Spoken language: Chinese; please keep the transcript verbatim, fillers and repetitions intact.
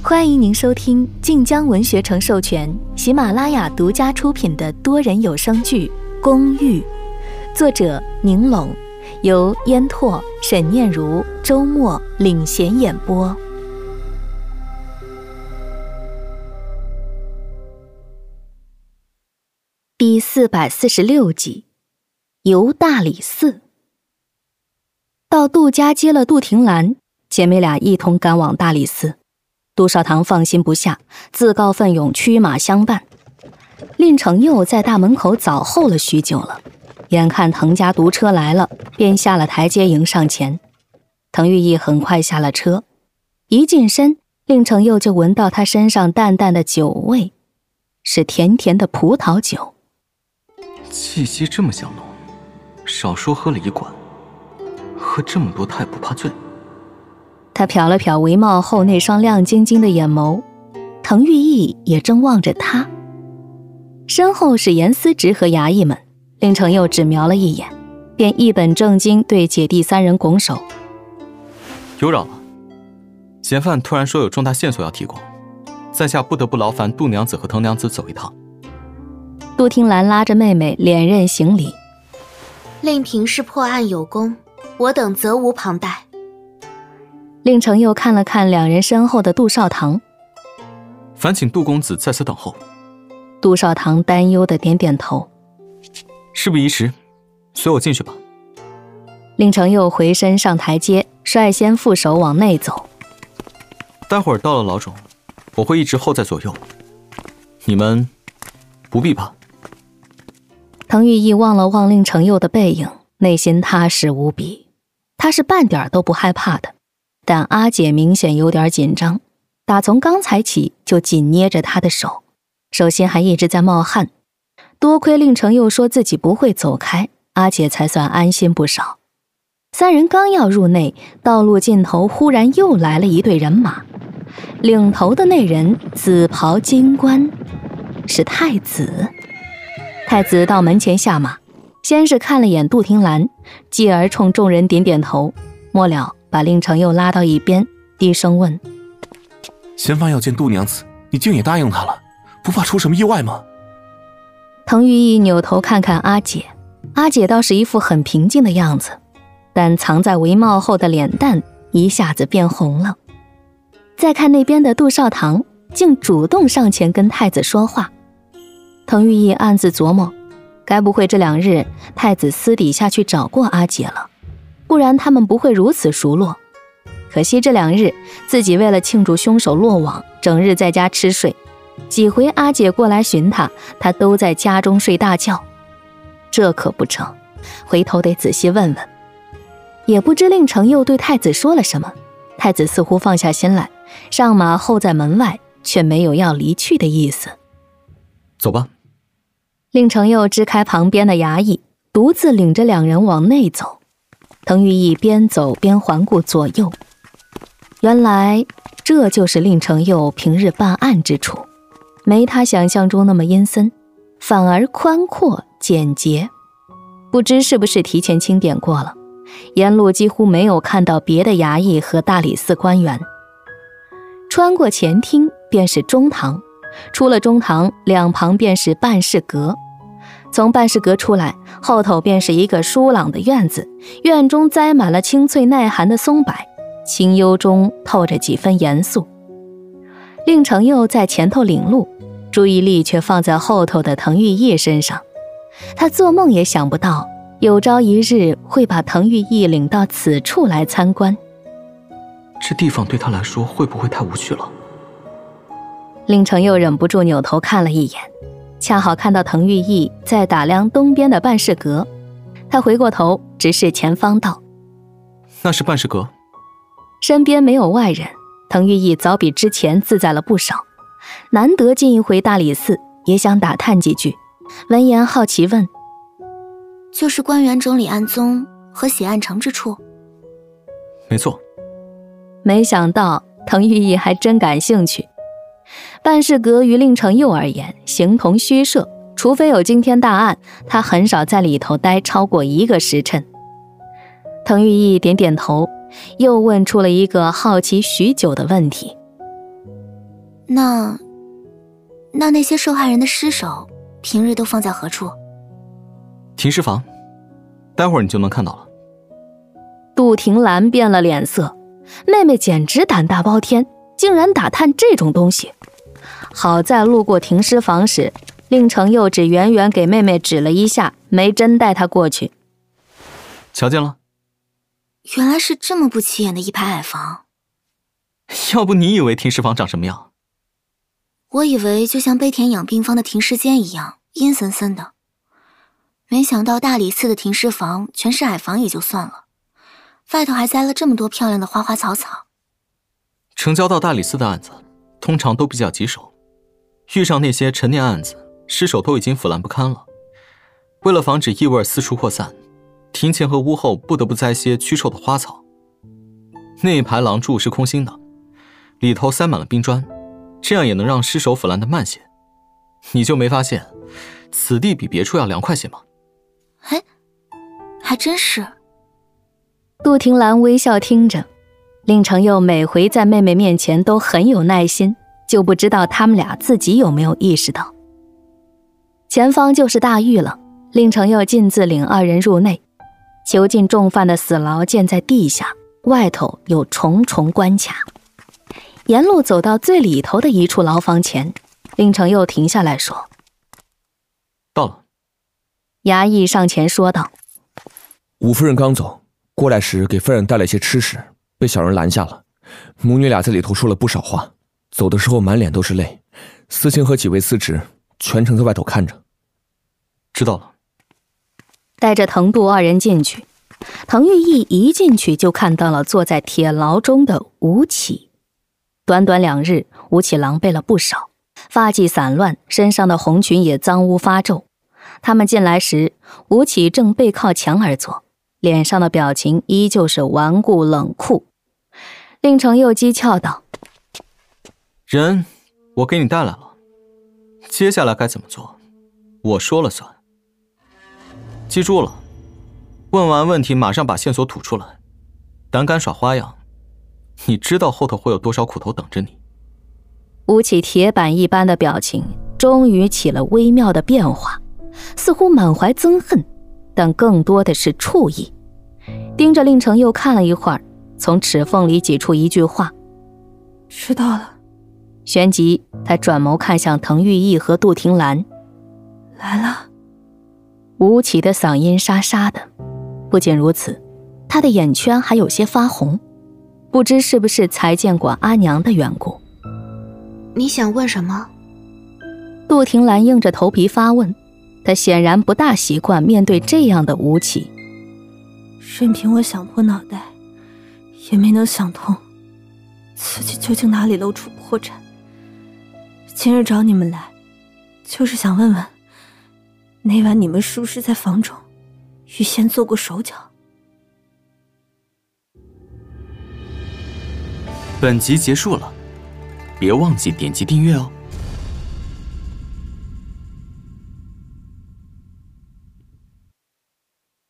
欢迎您收听晋江文学城授权、喜马拉雅独家出品的多人有声剧《公寓》，作者宁拢，由烟拓、沈念如、周末领衔演播。第四百四十六集，游大理寺。到杜家接了杜婷兰，姐妹俩一同赶往大理寺。杜少堂放心不下，自告奋勇驱马相伴。令程佑在大门口早候了许久了，眼看滕家毒车来了，便下了台阶迎上前。滕玉义很快下了车，一近身，令程佑就闻到他身上淡淡的酒味，是甜甜的葡萄酒。 气息这么香浓，少说喝了一罐，喝这么多太不怕醉。 他瞟了瞟帷帽后那双亮晶晶的眼眸，滕玉义也正望着他。身后是严思直和衙役们，令程佑只瞄了一眼，便一本正经对姐弟三人拱手： 有扰了，嫌犯突然说有重大线索要提供，在下不得不劳烦杜娘子和滕娘子走一趟。 杜婷兰拉着妹妹连任行礼： 令嫔是破案有功，我等责无旁贷。 令程佑看了看两人身后的杜少堂， 烦请杜公子在此等候。 杜少堂担忧地点点头： 事不宜迟，随我进去吧。 令程佑回身上台阶，率先负手往内走。 待会儿到了老冢，我会一直候在左右，你们不必怕。 滕玉义望了望令程佑的背影，内心踏实无比。他是半点都不害怕的，但阿姐明显有点紧张，打从刚才起就紧捏着他的手，手心还一直在冒汗。多亏令程佑说自己不会走开，阿姐才算安心不少。三人刚要入内，道路尽头忽然又来了一队人马，领头的那人紫袍金冠，是太子。太子到门前下马，先是看了眼杜婷兰，继而冲众人点点头，末了把令程佑拉到一边，低声问： 嫌犯要见杜娘子，你竟也答应他了，不怕出什么意外吗？ 滕玉义扭头看看阿姐，阿姐倒是一副很平静的样子，但藏在帷帽后的脸蛋一下子变红了。再看那边的杜少堂，竟主动上前跟太子说话。滕玉义暗自琢磨，该不会这两日太子私底下去找过阿姐了，不然他们不会如此熟络。可惜这两日自己为了庆祝凶手落网，整日在家吃睡，几回阿姐过来寻他，他都在家中睡大觉。这可不成，回头得仔细问问。也不知令程佑对太子说了什么，太子似乎放下心来，上马候在门外，却没有要离去的意思。 走吧。 令程佑支开旁边的衙役，独自领着两人往内走。滕玉义边走边环顾左右，原来这就是令程佑平日办案之处，没他想象中那么阴森，反而宽阔简洁。不知是不是提前清点过了，沿路几乎没有看到别的衙役和大理寺官员。穿过前厅便是中堂，出了中堂，两旁便是办事阁。从办事阁出来，后头便是一个疏朗的院子，院中栽满了清脆耐寒的松柏，清幽中透着几分严肃。令程佑在前头领路，注意力却放在后头的滕玉义身上。他做梦也想不到，有朝一日会把滕玉义领到此处来参观。 这地方对他来说会不会太无趣了？ 令程佑忍不住扭头看了一眼，恰好看到滕玉义在打量东边的办事阁。他回过头直视前方道： 那是办事阁。 身边没有外人，滕玉义早比之前自在了不少。难得进一回大理寺，也想打探几句。闻言好奇问： 就是官员整理案宗和写案成之处？ 没错。 没想到滕玉义还真感兴趣。办事阁于令程佑而言形同虚设，除非有惊天大案，他很少在里头待超过一个时辰。滕玉义点点头，又问出了一个好奇许久的问题： 那……那那些受害人的尸首，平日都放在何处？ 停尸房，待会儿你就能看到了。 杜婷兰变了脸色，妹妹简直胆大包天，竟然打探这种东西。好在路过停尸房时，令程佑只远远给妹妹指了一下，没真带她过去。 瞧见了？ 原来是这么不起眼的一排矮房。 要不你以为停尸房长什么样？ 我以为就像悲田养病坊的停尸间一样，阴森森的。没想到大理寺的停尸房全是矮房也就算了，外头还栽了这么多漂亮的花花草草。 成交到大理寺的案子通常都比较棘手，遇上那些陈年案子，尸首都已经腐烂不堪了。为了防止异味四处扩散，庭前和屋后不得不栽些驱臭的花草。那一排廊柱是空心的，里头塞满了冰砖，这样也能让尸首腐烂的慢些。你就没发现此地比别处要凉快些吗？ 哎，还真是。 杜婷兰微笑听着，令程佑每回在妹妹面前都很有耐心，就不知道他们俩自己有没有意识到。前方就是大狱了，令程佑径自领二人入内。囚禁重犯的死牢建在地下，外头有重重关卡。沿路走到最里头的一处牢房前，令程佑停下来说： 到了。 衙役上前说道： 武夫人刚走，过来时给夫人带了一些吃食，被小人拦下了。母女俩在里头说了不少话，走的时候满脸都是泪。司卿和几位司职全程在外头看着。 知道了。 带着藤杜二人进去，滕玉义一进去就看到了坐在铁牢中的吴起。短短两日，吴起狼狈了不少，发髻散乱，身上的红裙也脏污发皱。他们进来时，吴起正背靠墙而坐，脸上的表情依旧是顽固冷酷。令程佑讥诮道： 人我给你带来了，接下来该怎么做我说了算。记住了，问完问题马上把线索吐出来，胆敢耍花样，你知道后头会有多少苦头等着你。 吴起铁板一般的表情终于起了微妙的变化，似乎满怀憎恨，但更多的是触意。盯着令程佑看了一会儿，从齿缝里挤出一句话： 知道了。 旋即他转眸看向滕玉义和杜婷兰： 来了。 吴起的嗓音沙沙的，不仅如此，他的眼圈还有些发红，不知是不是才见过阿娘的缘故。 你想问什么？ 杜婷兰硬着头皮发问，她显然不大习惯面对这样的吴起。 任凭我想破脑袋，也没能想通自己究竟哪里露出破绽。今日找你们来，就是想问问，那晚你们是不是在房中预先做过手脚？ 本集结束了，别忘记点击订阅哦。